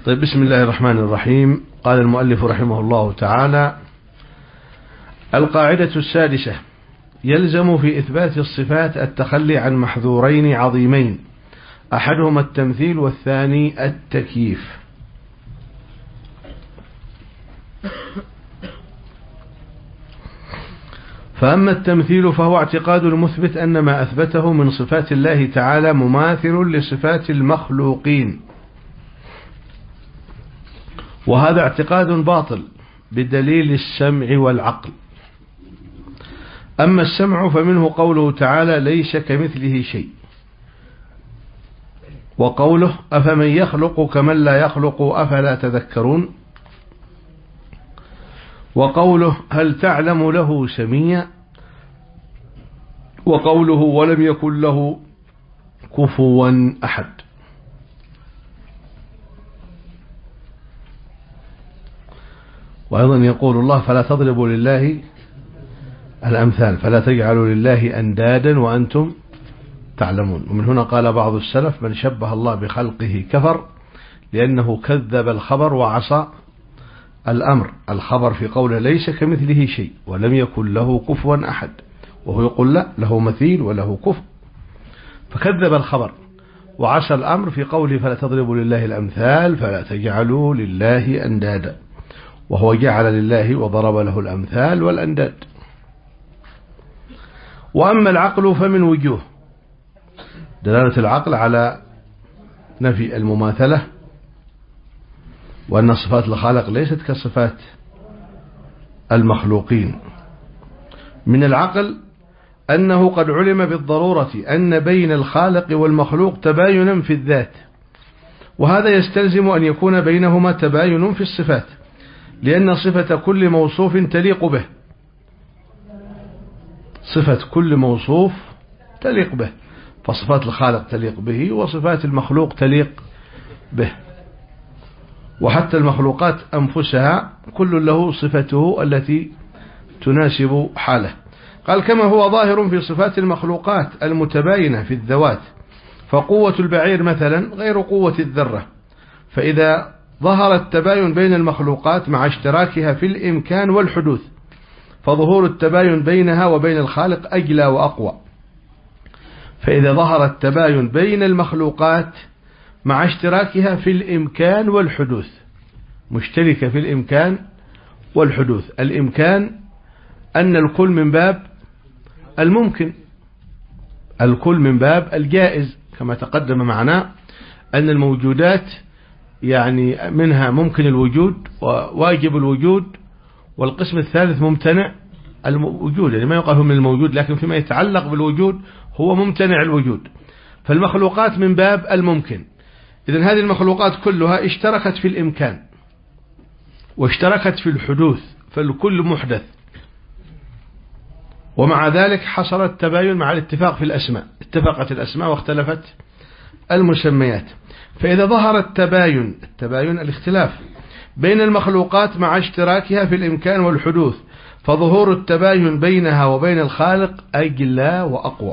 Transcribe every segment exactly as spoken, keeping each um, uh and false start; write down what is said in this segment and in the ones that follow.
طيب، بسم الله الرحمن الرحيم. قال المؤلف رحمه الله تعالى: القاعدة السادسة: يلزم في إثبات الصفات التخلي عن محذورين عظيمين، أحدهما التمثيل والثاني التكييف. فأما التمثيل فهو اعتقاد المثبت أن ما أثبته من صفات الله تعالى مماثل لصفات المخلوقين، وهذا اعتقاد باطل بدليل السمع والعقل. أما السمع فمنه قوله تعالى: ليس كمثله شيء، وقوله: أفمن يخلق كمن لا يخلق أفلا تذكرون، وقوله: هل تعلم له سميا، وقوله: ولم يكن له كفوا أحد. وأيضا يقول الله: فلا تضربوا لله الأمثال، فلا تجعلوا لله أندادا وأنتم تعلمون. ومن هنا قال بعض السلف: من شبه الله بخلقه كفر، لأنه كذب الخبر وعصى الأمر. الخبر في قوله ليس كمثله شيء ولم يكن له كفوا أحد، وهو يقول لا، له مثيل وله كفو، فكذب الخبر وعصى الأمر في قوله: فلا تضربوا لله الأمثال فلا تجعلوا لله أندادا، وهو جعل لله وضرب له الأمثال والأنداد. وأما العقل فمن وجوه: دلالة العقل على نفي المماثلة، وأن صفات الخالق ليست كصفات المخلوقين. من العقل أنه قد علم بالضرورة أن بين الخالق والمخلوق تباينا في الذات، وهذا يستلزم أن يكون بينهما تباين في الصفات، لأن صفة كل موصوف تليق به، صفة كل موصوف تليق به، فصفات الخالق تليق به وصفات المخلوق تليق به. وحتى المخلوقات أنفسها كل له صفته التي تناسب حاله. قال: كما هو ظاهر في صفات المخلوقات المتباينة في الذوات، فقوة البعير مثلا غير قوة الذرة، فإذا ظهر التباين بين المخلوقات مع اشتراكها في الإمكان والحدوث، فظهور التباين بينها وبين الخالق أجلى وأقوى. فإذا ظهر التباين بين المخلوقات مع اشتراكها في الإمكان والحدوث، مشتركة في الإمكان والحدوث. الإمكان أن الكل من باب الممكن، الكل من باب الجائز، كما تقدم معنا أن الموجودات يعني منها ممكن الوجود وواجب الوجود، والقسم الثالث ممتنع الوجود، يعني ما يقال من الموجود، لكن فيما يتعلق بالوجود هو ممتنع الوجود. فالمخلوقات من باب الممكن. إذن هذه المخلوقات كلها اشتركت في الإمكان واشتركت في الحدوث، فالكل محدث، ومع ذلك حصل التباين مع الاتفاق في الأسماء، اتفقت الأسماء واختلفت المسميات. فإذا ظهر التباين، التباين الاختلاف بين المخلوقات مع اشتراكها في الإمكان والحدوث، فظهور التباين بينها وبين الخالق أجلى وأقوى.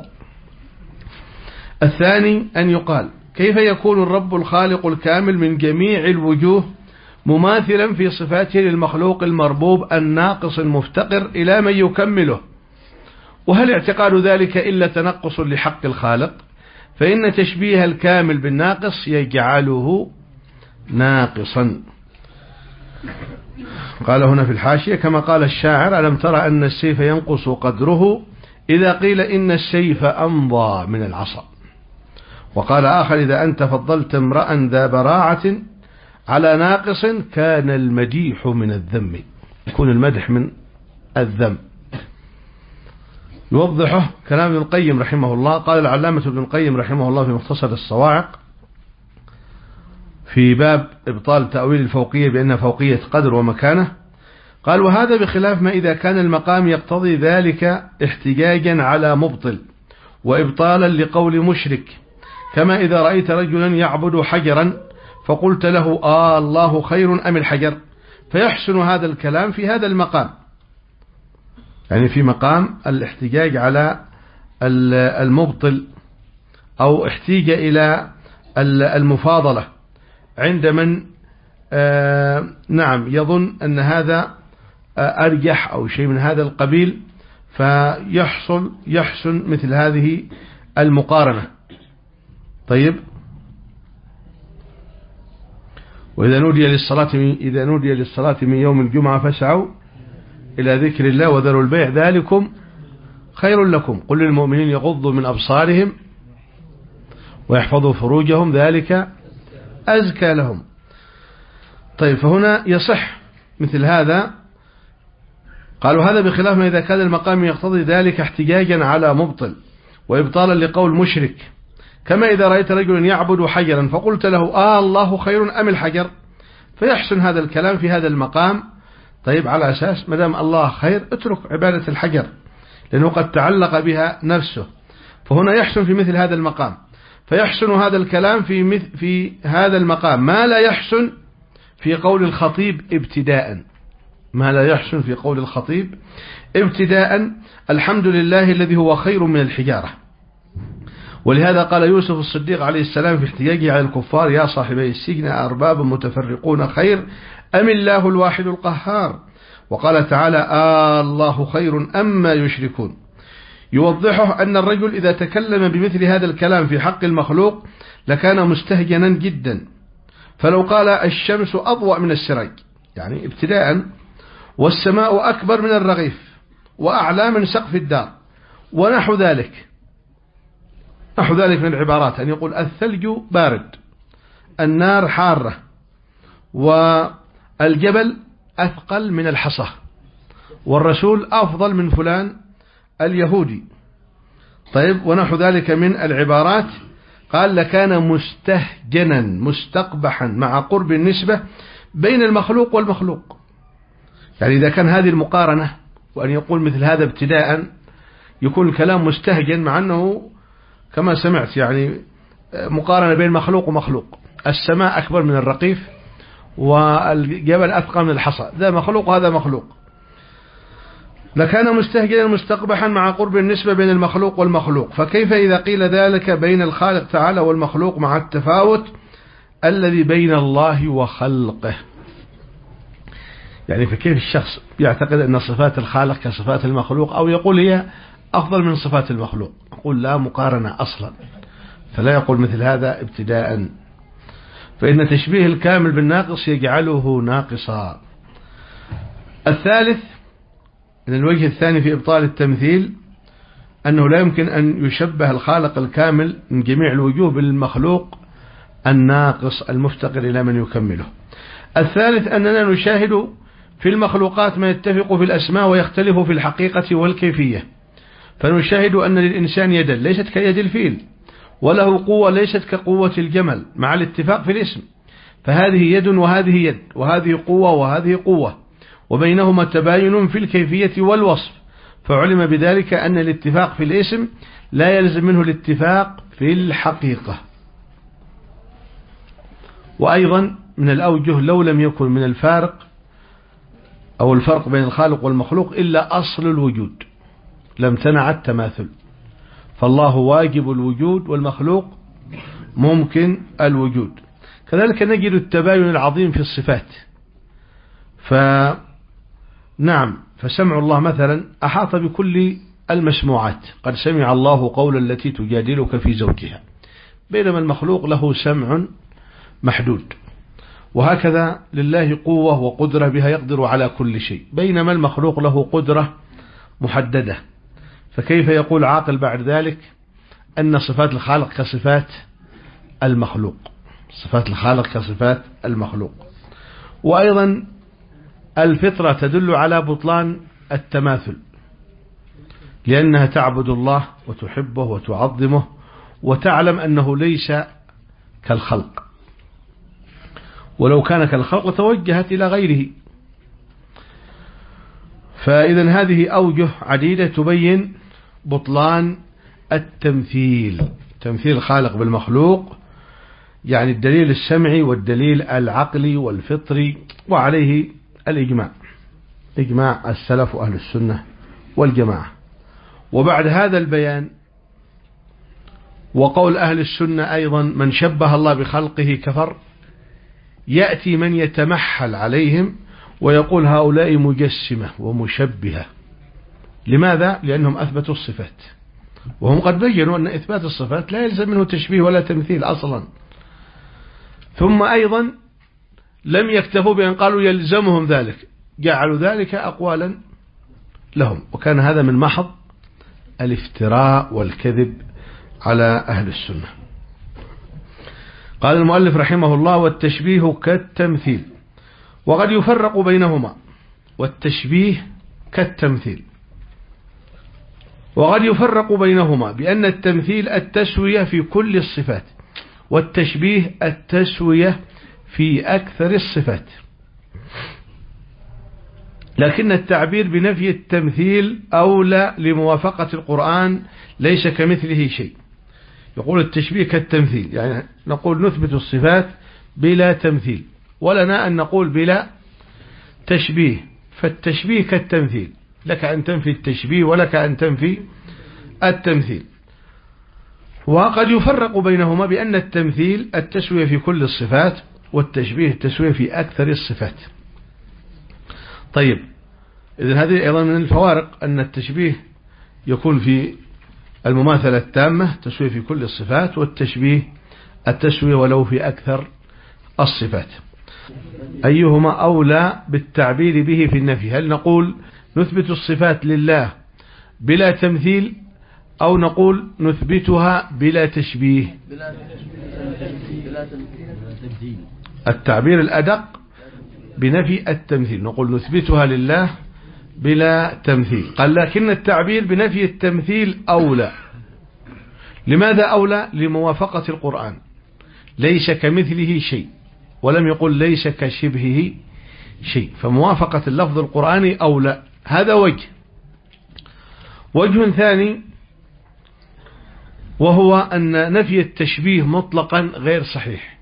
الثاني أن يقال: كيف يكون الرب الخالق الكامل من جميع الوجوه مماثلا في صفاته للمخلوق المربوب الناقص المفتقر إلى من يكمله؟ وهل اعتقاد ذلك إلا تنقص لحق الخالق؟ فإن تشبيه الكامل بالناقص يجعله ناقصا. قال هنا في الحاشية: كما قال الشاعر: ألم ترى أن السيف ينقص قدره إذا قيل إن السيف أمضى من العصا. وقال آخر: إذا أنت فضلت امرأ ذا براعة على ناقص كان المديح من الذم، يكون المدح من الذم. يوضحه كلام ابن القيم رحمه الله. قال العلامة ابن القيم رحمه الله في مختصر الصواعق في باب إبطال تأويل الفوقية بأنها فوقية قدر ومكانة، قال: وهذا بخلاف ما إذا كان المقام يقتضي ذلك احتجاجا على مبطل وإبطالا لقول مشرك، كما إذا رأيت رجلا يعبد حجرا فقلت له: آه الله خير أم الحجر؟ فيحسن هذا الكلام في هذا المقام، يعني في مقام الاحتجاج على المبطل، أو احتيج إلى المفاضلة عند من آه نعم يظن أن هذا آه أرجح أو شيء من هذا القبيل، فيحصل يحسن مثل هذه المقارنة. طيب، وإذا نودي للصلاة إذا نودي للصلاة من يوم الجمعة فاسعوا إلى ذكر الله وذروا البيع ذلكم خير لكم، قل للمؤمنين يغضوا من أبصارهم ويحفظوا فروجهم ذلك أزكى لهم. طيب، فهنا يصح مثل هذا. قالوا هذا بخلاف ما إذا كان المقام يقتضي ذلك احتجاجا على مبطل وإبطالا لقول مشرك، كما إذا رأيت رجلا يعبد حجرا فقلت له آه الله خير أم الحجر، فيحسن هذا الكلام في هذا المقام. طيب، على أساس مدام الله خير اترك عبادة الحجر لأنه قد تعلق بها نفسه، فهنا يحسن في مثل هذا المقام. فيحسن هذا الكلام في مثل في هذا المقام ما لا يحسن في قول الخطيب ابتداء ما لا يحسن في قول الخطيب ابتداء الحمد لله الذي هو خير من الحجارة. ولهذا قال يوسف الصديق عليه السلام في احتجاجه على الكفار يا صاحبي السجن أرباب متفرقون خير أم الله الواحد القهار. وقال تعالى آه الله خير أما يشركون، يوضحه أن الرجل إذا تكلم بمثل هذا الكلام في حق المخلوق لكان مستهجنا جدا. فلو قال الشمس أضوأ من السراج يعني ابتداء، والسماء أكبر من الرغيف وأعلى من سقف الدار ونحو ذلك نحو ذلك من العبارات، أن يقول الثلج بارد، النار حارة، والجبل أثقل من الحصى، والرسول أفضل من فلان اليهودي. طيب، ونحو ذلك من العبارات. قال لكان مستهجنا مستقبحا مع قرب النسبة بين المخلوق والمخلوق. يعني إذا كان هذه المقارنة وأن يقول مثل هذا ابتداء يكون الكلام مستهجن، مع أنه كما سمعت يعني مقارنة بين مخلوق ومخلوق، السماء أكبر من الرقيف والجبل أثقل من الحصى، ذا مخلوق وهذا مخلوق. لكان مستهجنا مستقبحا مع قرب النسبة بين المخلوق والمخلوق، فكيف إذا قيل ذلك بين الخالق تعالى والمخلوق مع التفاوت الذي بين الله وخلقه؟ يعني فكيف الشخص يعتقد أن صفات الخالق كصفات المخلوق أو يقول هي أفضل من صفات المخلوق؟ أقول لا مقارنة أصلا، فلا يقول مثل هذا ابتداء، فإن تشبيه الكامل بالناقص يجعله ناقصا. الثالث من الوجه الثاني في إبطال التمثيل أنه لا يمكن أن يشبه الخالق الكامل من جميع الوجوه بالمخلوق الناقص المفتقر إلى من يكمله. الثالث أننا نشاهد في المخلوقات ما يتفق في الأسماء ويختلف في الحقيقة والكيفية، فنشاهد أن للإنسان يدا ليست كيد الفيل، وله قوة ليست كقوة الجمل مع الاتفاق في الاسم، فهذه يد وهذه يد، وهذه قوة وهذه قوة، وبينهما تباين في الكيفية والوصف، فعلم بذلك أن الاتفاق في الاسم لا يلزم منه الاتفاق في الحقيقة. وأيضا من الأوجه لو لم يكن من الفارق أو الفرق بين الخالق والمخلوق إلا أصل الوجود لم تنع التماثل، فالله واجب الوجود والمخلوق ممكن الوجود. كذلك نجد التباين العظيم في الصفات، فنعم فسمع الله مثلا أحاط بكل المسموعات، قد سمع الله قول التي تجادلك في زوجها، بينما المخلوق له سمع محدود. وهكذا لله قوة وقدرة بها يقدر على كل شيء، بينما المخلوق له قدرة محددة. فكيف يقول عاقل بعد ذلك أن صفات الخالق كصفات المخلوق؟ صفات الخالق كصفات المخلوق. وأيضا الفطرة تدل على بطلان التماثل، لأنها تعبد الله وتحبه وتعظمه وتعلم أنه ليس كالخلق، ولو كان كالخلق توجهت إلى غيره. فإذا هذه أوجه عديدة تبين بطلان التمثيل، تمثيل الخالق بالمخلوق، يعني الدليل السمعي والدليل العقلي والفطري، وعليه الإجماع، إجماع السلف وأهل السنة والجماعة. وبعد هذا البيان وقول أهل السنة أيضا من شبه الله بخلقه كفر، يأتي من يتمحل عليهم ويقول هؤلاء مجسمة ومشبهة. لماذا؟ لأنهم أثبتوا الصفات، وهم قد بيّنوا أن إثبات الصفات لا يلزم منه تشبيه ولا تمثيل أصلا. ثم أيضا لم يكتفوا بأن قالوا يلزمهم ذلك، جعلوا ذلك أقوالا لهم، وكان هذا من محض الافتراء والكذب على أهل السنة. قال المؤلف رحمه الله: والتشبيه كالتمثيل. وقد يفرق بينهما، والتشبيه كالتمثيل، وقد يفرق بينهما بأن التمثيل التسوية في كل الصفات، والتشبيه التسوية في أكثر الصفات. لكن التعبير بنفي التمثيل أولى لموافقة القرآن، ليس كمثله شيء. يقول التشبيه كالتمثيل، يعني نقول نثبت الصفات بلا تمثيل، ولنا أن نقول بلا تشبيه. فالتشبيه كالتمثيل، لك أن تنفي التشبيه ولك أن تنفي التمثيل. وقد يفرق بينهما بأن التمثيل التسوية في كل الصفات، والتشبيه التسوية في أكثر الصفات. طيب، إذن هذه أيضا من الفوارق، أن التشبيه يكون في المماثلة التامة تسوية في كل الصفات، والتشبيه التسوية ولو في أكثر الصفات. أيهما أولى بالتعبير به في النفي؟ هل نقول نثبت الصفات لله بلا تمثيل، أو نقول نثبتها بلا تشبيه؟ التعبير الأدق بنفي التمثيل، نقول نثبتها لله بلا تمثيل. قال لكن التعبير بنفي التمثيل أولى. لماذا أولى؟ لموافقة القرآن، ليس كمثله شيء، ولم يقل ليس كشبهه شيء، فموافقة اللفظ القرآني أولى. هذا وجه. وجه ثاني، وهو أن نفي التشبيه مطلقا غير صحيح،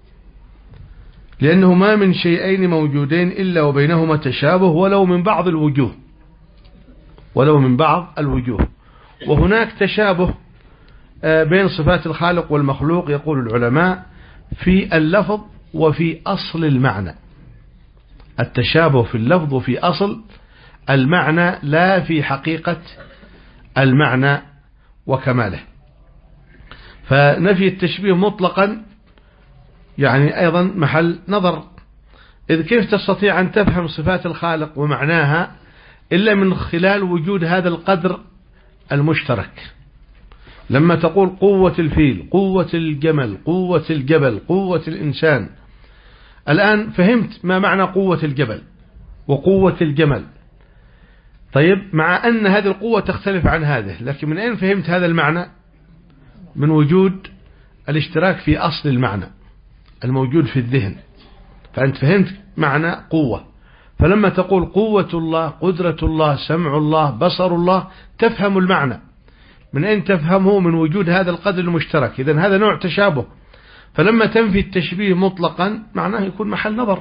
لأنه ما من شيئين موجودين إلا وبينهما تشابه ولو من بعض الوجوه، ولو من بعض الوجوه. وهناك تشابه بين صفات الخالق والمخلوق، يقول العلماء، في اللفظ وفي أصل المعنى. التشابه في اللفظ وفي أصل المعنى، لا في حقيقة المعنى وكماله. فنفي التشبيه مطلقا يعني أيضا محل نظر، إذ كيف تستطيع أن تفهم صفات الخالق ومعناها إلا من خلال وجود هذا القدر المشترك؟ لما تقول قوة الفيل، قوة الجمل، قوة الجبل، قوة الإنسان، الآن فهمت ما معنى قوة الجبل وقوة الجمل. طيب، مع أن هذه القوة تختلف عن هذه، لكن من أين فهمت هذا المعنى؟ من وجود الاشتراك في أصل المعنى الموجود في الذهن، فأنت فهمت معنى قوة. فلما تقول قوة الله، قدرة الله، سمع الله، بصر الله، تفهم المعنى. من أين تفهمه؟ من وجود هذا القدر المشترك. إذن هذا نوع تشابه. فلما تنفي التشبيه مطلقا معناه يكون محل نظر.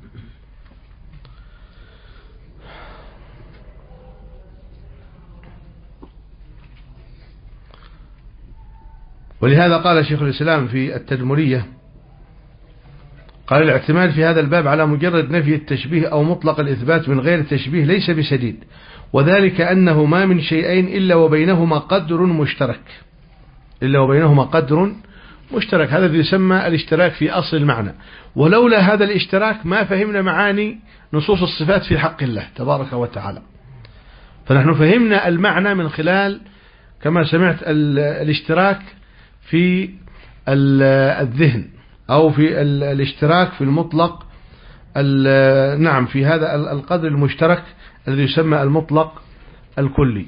ولهذا قال شيخ الإسلام في التدمرية، قال الاعتماد في هذا الباب على مجرد نفي التشبيه أو مطلق الإثبات من غير تشبيه ليس بسديد، وذلك أنه ما من شيئين إلا وبينهما قدر مشترك، إلا وبينهما قدر مشترك. هذا يسمى الاشتراك في أصل المعنى. ولولا هذا الاشتراك ما فهمنا معاني نصوص الصفات في حق الله تبارك وتعالى. فنحن فهمنا المعنى من خلال كما سمعت الاشتراك في الذهن، أو في الاشتراك في المطلق، نعم، في هذا القدر المشترك الذي يسمى المطلق الكلي.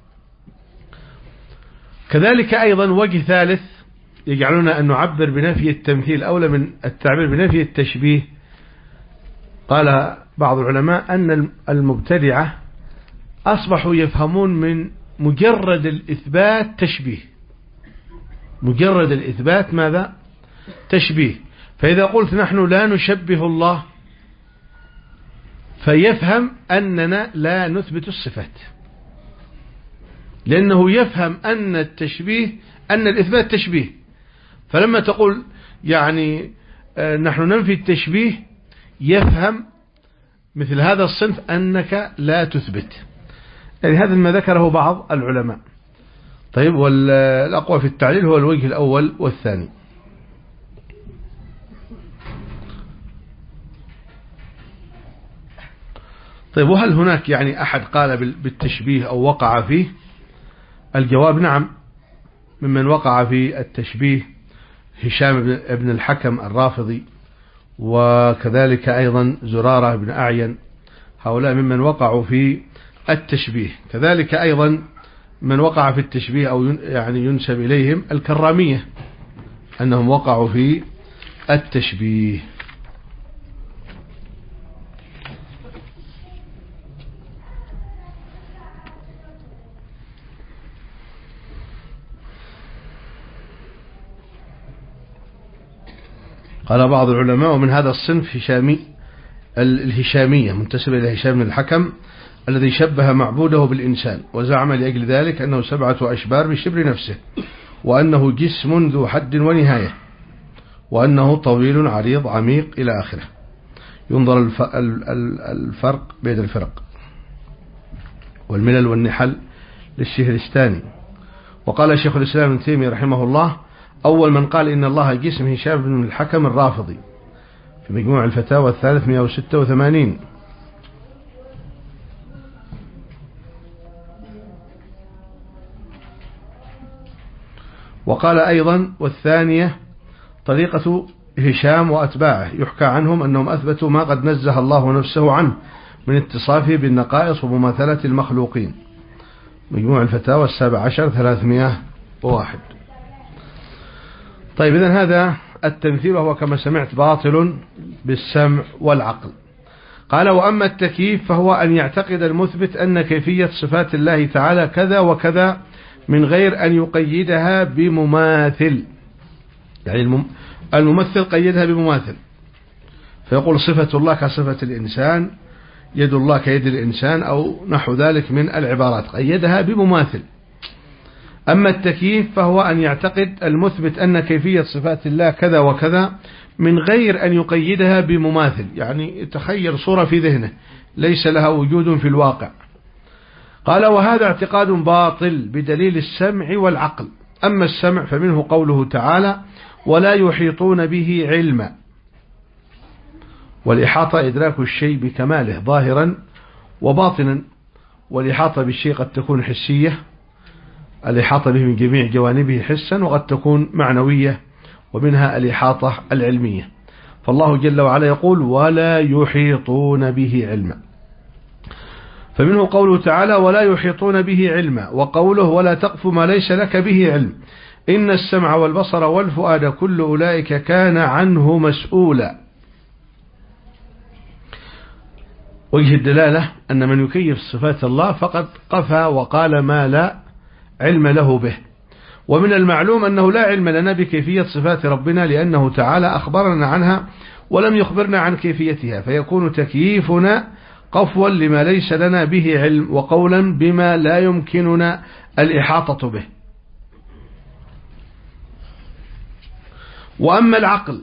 كذلك أيضا وجه ثالث يجعلنا أن نعبر بنفي التمثيل أولى من التعبير بنفي التشبيه. قال بعض العلماء أن المبتدعة أصبحوا يفهمون من مجرد الإثبات تشبيه، مجرد الإثبات ماذا؟ تشبيه. فإذا قلت نحن لا نشبه الله، فيفهم أننا لا نثبت الصفات، لأنه يفهم أن التشبيه، أن الإثبات تشبيه. فلما تقول يعني نحن ننفي التشبيه يفهم مثل هذا الصنف أنك لا تثبت، يعني هذا ما ذكره بعض العلماء. طيب، والأقوى في التعليل هو الوجه الأول والثاني. طيب، وهل هناك يعني أحد قال بالتشبيه أو وقع فيه؟ الجواب نعم، ممن وقع في التشبيه هشام بن الحكم الرافضي، وكذلك أيضا زرارة بن أعين، هؤلاء ممن وقعوا في التشبيه. كذلك أيضا من وقع في التشبيه أو يعني ينسب إليهم الكرامية أنهم وقعوا في التشبيه. قال بعض العلماء ومن هذا الصنف هشامي الهشامية منتسب إلى هشام بن الحكم الذي شبه معبوده بالإنسان وزعم لأجل ذلك أنه سبعة أشبار بشبر نفسه، وأنه جسم ذو حد ونهاية، وأنه طويل عريض عميق إلى آخره. ينظر الفرق بين الفرق والملل والنحل للشهرستاني. وقال شيخ الإسلام ابن تيمية رحمه الله: أول من قال إن الله جسم هشام بن الحكم الرافضي، في مجموع الفتاوى الثالث مئة وستة وثمانين. وقال أيضا: والثانية طريقة هشام وأتباعه، يحكى عنهم أنهم أثبتوا ما قد نزه الله نفسه عنه من اتصافه بالنقائص ومماثلة المخلوقين، مجموع الفتاوى السابع عشر ثلاثمائة وواحد. طيب، إذن هذا التمثيل وهو كما سمعت باطل بالسمع والعقل. قال: وأما التكييف فهو أن يعتقد المثبت أن كيفية صفات الله تعالى كذا وكذا من غير أن يقيدها بمماثل، يعني الممثل قيدها بمماثل، فيقول صفة الله كصفة الإنسان، يد الله كيد الإنسان، أو نحو ذلك من العبارات، قيدها بمماثل. أما التكييف فهو أن يعتقد المثبت أن كيفية صفات الله كذا وكذا من غير أن يقيدها بمماثل، يعني يتخيل صورة في ذهنه ليس لها وجود في الواقع. قال: وهذا اعتقاد باطل بدليل السمع والعقل. أما السمع فمنه قوله تعالى: ولا يحيطون به علما. والإحاطة إدراك الشيء بكماله ظاهرا وباطنا، والإحاطة بالشيء قد تكون حسية، الإحاطة به من جميع جوانبه حسا، وقد تكون معنوية، ومنها الإحاطة العلمية. فالله جل وعلا يقول: ولا يحيطون به علما. فمنه قوله تعالى: ولا يحيطون به علما، وقوله: ولا تقف ما ليس لك به علم، إن السمع والبصر والفؤاد كل أولئك كان عنه مسؤولا. وجه الدلالة أن من يكيف صفات الله فقد قفى وقال ما لا علم له به. ومن المعلوم أنه لا علم لنا بكيفية صفات ربنا، لأنه تعالى أخبرنا عنها ولم يخبرنا عن كيفيتها، فيكون تكييفنا قفوا لما ليس لنا به علم، وقولا بما لا يمكننا الإحاطة به. وأما العقل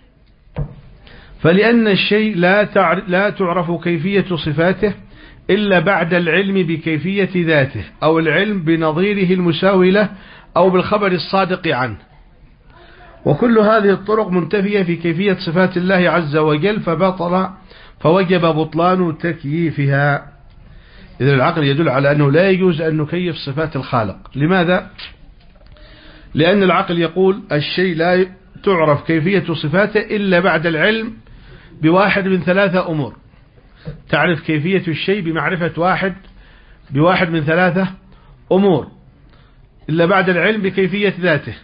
فلأن الشيء لا لا تعرف كيفية صفاته إلا بعد العلم بكيفية ذاته، أو العلم بنظيره المساوي له، أو بالخبر الصادق عنه. وكل هذه الطرق منتفية في كيفية صفات الله عز وجل، فبطل فوجب بطلان تكييفها. إذن العقل يدل على أنه لا يجوز أن نكيف صفات الخالق. لماذا؟ لأن العقل يقول الشيء لا تعرف كيفية صفاته إلا بعد العلم بواحد من ثلاثة أمور. تعرف كيفية الشيء بمعرفة واحد بواحد من ثلاثة أمور، إلا بعد العلم بكيفية ذاته.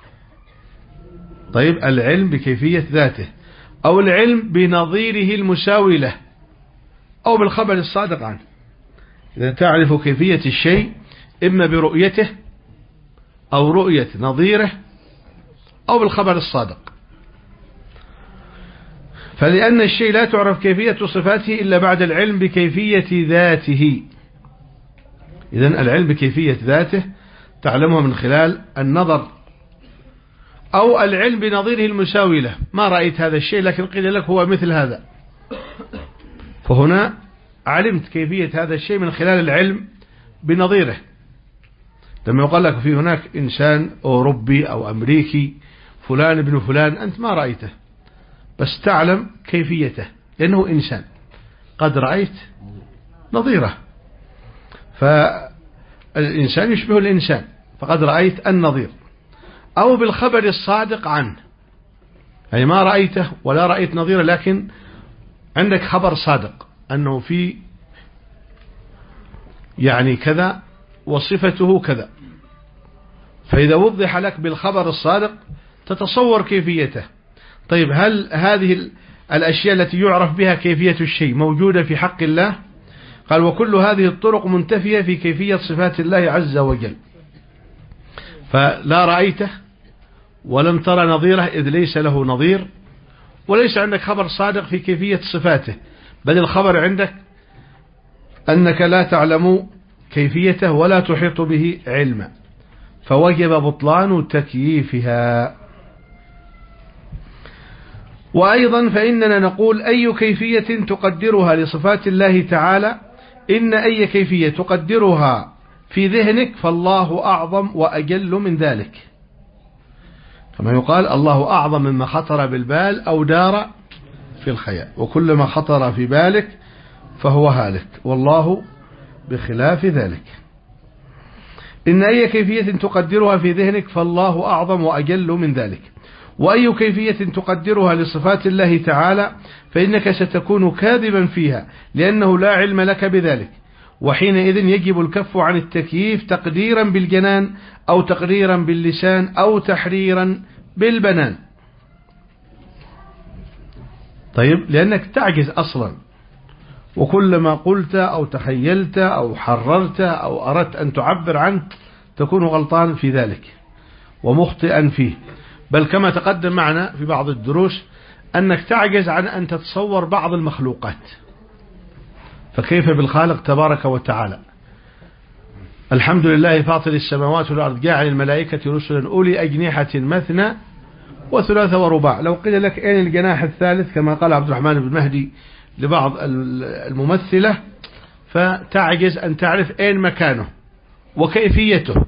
طيب، العلم بكيفية ذاته، أو العلم بنظيره المساوي له، أو بالخبر الصادق عنه. إذا تعرف كيفية الشيء إما برؤيته، أو رؤية نظيره، أو بالخبر الصادق. فلأن الشيء لا تعرف كيفية صفاته إلا بعد العلم بكيفية ذاته. إذن العلم بكيفية ذاته تعلمها من خلال النظر أو العلم بنظيره المساوي له، ما رأيت هذا الشيء لكن قيل لك هو مثل هذا، فهنا علمت كيفية هذا الشيء من خلال العلم بنظيره. لما يقال لك في هناك إنسان أوروبي أو أمريكي فلان ابن فلان، أنت ما رأيته بس تعلم كيفيته لأنه إنسان، قد رأيت نظيره، فالإنسان يشبه الإنسان فقد رأيت النظير. أو بالخبر الصادق عنه، يعني ما رأيته ولا رأيت نظيره لكن عندك خبر صادق أنه في يعني كذا وصفته كذا، فإذا وضح لك بالخبر الصادق تتصور كيفيته. طيب هل هذه الأشياء التي يعرف بها كيفية الشيء موجودة في حق الله؟ قال وكل هذه الطرق منتفية في كيفية صفات الله عز وجل، فلا رأيته ولم ترى نظيره إذ ليس له نظير، وليس عندك خبر صادق في كيفية صفاته، بل الخبر عندك أنك لا تعلم كيفيته ولا تحيط به علما، فوجب بطلان تكييفها. وأيضا فإننا نقول أي كيفية تقدرها لصفات الله تعالى، إن أي كيفية تقدرها في ذهنك فالله أعظم وأجل من ذلك، كما يقال الله أعظم مما خطر بالبال أو دار في الخيال، وكل ما خطر في بالك فهو هالك والله بخلاف ذلك. إن أي كيفية تقدرها في ذهنك فالله أعظم وأجل من ذلك. وأي كيفية تقدرها لصفات الله تعالى فإنك ستكون كاذبا فيها لأنه لا علم لك بذلك، وحينئذ يجب الكف عن التكييف تقديرا بالجنان أو تقديرا باللسان أو تحريرا بالبنان. طيب لأنك تعجز أصلا، وكلما قلت أو تخيلت أو حررت أو أردت أن تعبر عنه تكون غلطان في ذلك ومخطئا فيه، بل كما تقدم معنا في بعض الدروس أنك تعجز عن أن تتصور بعض المخلوقات، فكيف بالخالق تبارك وتعالى؟ الحمد لله فاطر السماوات والأرض جاعل الملائكة رسلا أولي أجنحة مثنى وثلاث ورباع. لو قيل لك أين الجناح الثالث كما قال عبد الرحمن بن مهدي لبعض الممثلة، فتعجز أن تعرف أين مكانه وكيفيته،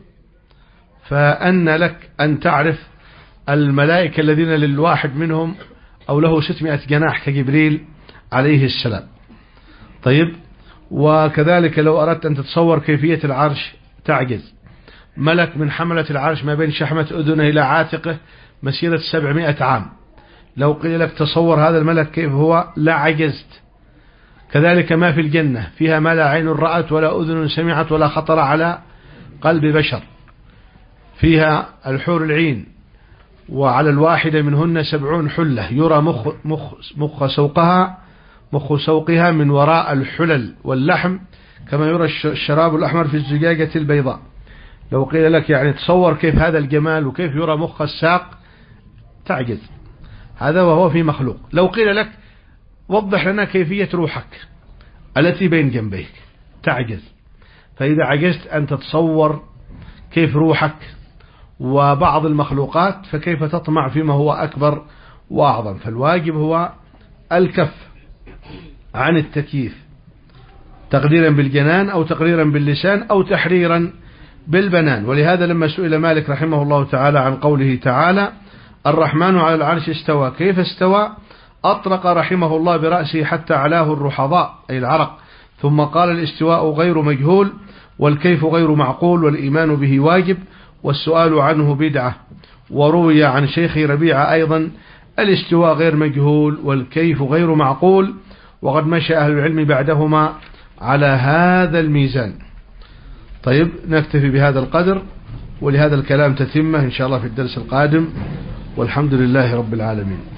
فأن لك أن تعرف الملائكة الذين للواحد منهم أو له ستمائة جناح كجبريل عليه السلام. طيب وكذلك لو أردت أن تتصور كيفية العرش تعجز، ملك من حملة العرش ما بين شحمة أذنه إلى عاتقه مسيرة سبعمائة عام، لو قيل لك تصور هذا الملك كيف هو لا عجزت. كذلك ما في الجنة فيها ما لا عين رأت ولا أذن سمعت ولا خطر على قلب بشر، فيها الحور العين وعلى الواحدة منهن سبعون حلة يرى مخ, مخ, مخ سوقها مخ سوقها من وراء الحلل واللحم كما يرى الشراب الأحمر في الزجاجة البيضاء. لو قيل لك يعني تصور كيف هذا الجمال وكيف يرى مخ الساق تعجز، هذا وهو في مخلوق. لو قيل لك وضح لنا كيفية روحك التي بين جنبيك تعجز، فإذا عجزت أن تتصور كيف روحك وبعض المخلوقات فكيف تطمع فيما هو أكبر وأعظم؟ فالواجب هو الكف عن التكييف تقديرا بالجنان أو تقديرا باللسان أو تحريرا بالبنان. ولهذا لما سئل مالك رحمه الله تعالى عن قوله تعالى الرحمن على العرش استوى كيف استوى، أطرق رحمه الله برأسه حتى علاه الرحضاء أي العرق، ثم قال الاستواء غير مجهول والكيف غير معقول والإيمان به واجب والسؤال عنه بدعة. وروي عن شيخ ربيعة أيضا الاستواء غير مجهول والكيف غير معقول، وقد مشى أهل العلم بعدهما على هذا الميزان. طيب نكتفي بهذا القدر، ولهذا الكلام تتمه إن شاء الله في الدرس القادم، والحمد لله رب العالمين.